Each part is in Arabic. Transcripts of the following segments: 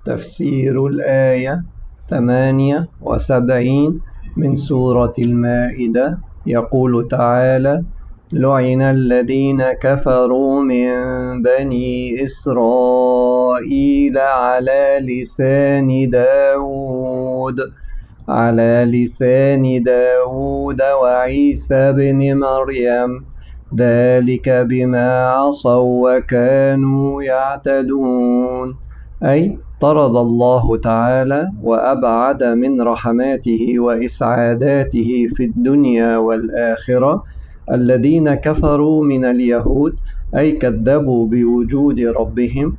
تفسير الآية 78 من سورة المائدة. يقول تعالى: لعن الذين كفروا من بني إسرائيل على لسان داود وعيسى بن مريم، ذلك بما عصوا وكانوا يعتدون. أي طرد الله تعالى وأبعد من رحماته وإسعاداته في الدنيا والآخرة الذين كفروا من اليهود، أي كذبوا بوجود ربهم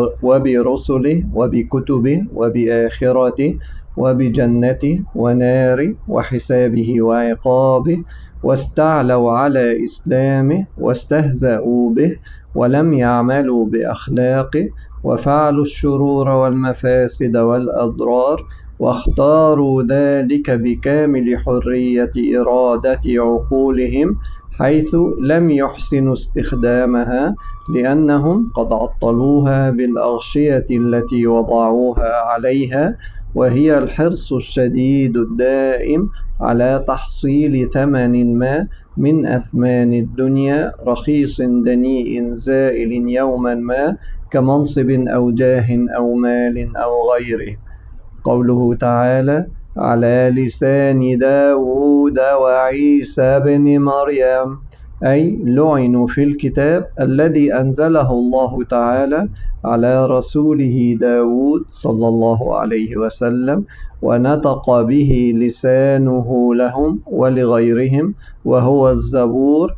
وبرسله وبكتبه وبآخرته وبجنته وناره وحسابه وعقابه، واستعلوا على إسلامه واستهزأوا به ولم يعملوا بأخلاقه، وفعلوا الشرور والمفاسد والأضرار، واختاروا ذلك بكامل حرية إرادة عقولهم، حيث لم يحسنوا استخدامها، لأنهم قد عطلوها بالأغشية التي وضعوها عليها، وهي الحرص الشديد الدائم على تحصيل ثمن ما من أثمان الدنيا، رخيص دنيء زائل يوما ما، كمنصب أو جاه أو مال أو غيره. قوله تعالى: على لسان داود وعيسى بن مريم، أي لعنوا في الكتاب الذي أنزله الله تعالى على رسوله داود صلى الله عليه وسلم، ونطق به لسانه لهم ولغيرهم، وهو الزبور.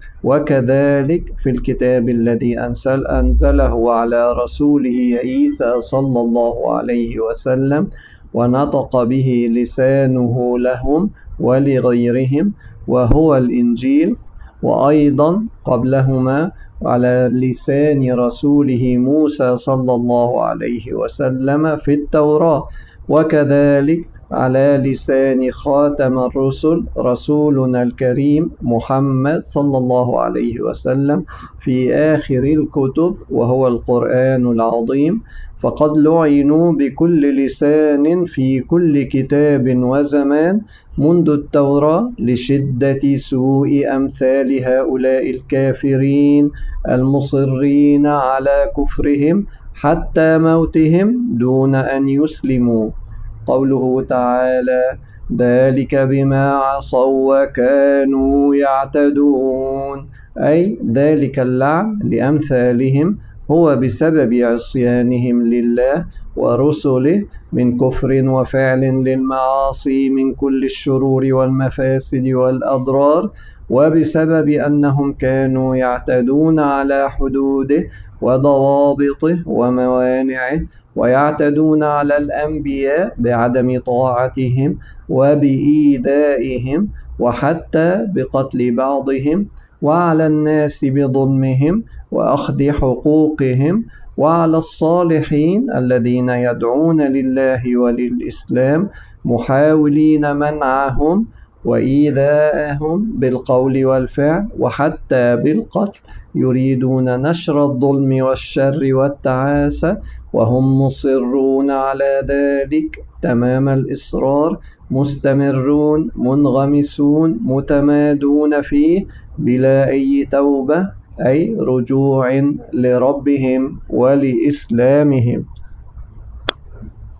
وكذلك في الكتاب الذي أنزله على رسوله عيسى صلى الله عليه وسلم، ونطق به لسانه لهم ولغيرهم، وهو الإنجيل. وأيضا قبلهما على لسان رسوله موسى صلى الله عليه وسلم في التوراة، وكذلك على لسان خاتم الرسل رسولنا الكريم محمد صلى الله عليه وسلم في آخر الكتب وهو القرآن العظيم. فقد لعنوا بكل لسان في كل كتاب وزمان منذ التوراة، لشدة سوء أمثال هؤلاء الكافرين المصرين على كفرهم حتى موتهم دون أن يسلموا. قوله تعالى: ذلك بما عصوا وكانوا يعتدون، أي ذلك اللعن لأمثالهم هو بسبب عصيانهم لله ورسله من كفر وفعل للمعاصي من كل الشرور والمفاسد والأضرار، وبسبب أنهم كانوا يعتدون على حدوده وضوابطه وموانعه، ويعتدون على الأنبياء بعدم طاعتهم وبإيذائهم وحتى بقتل بعضهم، وعلى الناس بظلمهم وأخذ حقوقهم، وعلى الصالحين الذين يدعون لله وللإسلام محاولين منعهم وإيذاءهم بالقول والفعل وحتى بالقتل، يريدون نشر الظلم والشر والتعاسة، وهم مصرون على ذلك تمام الإصرار، مستمرون منغمسون متمادون فيه بلا أي توبة، أي رجوع لربهم ولإسلامهم.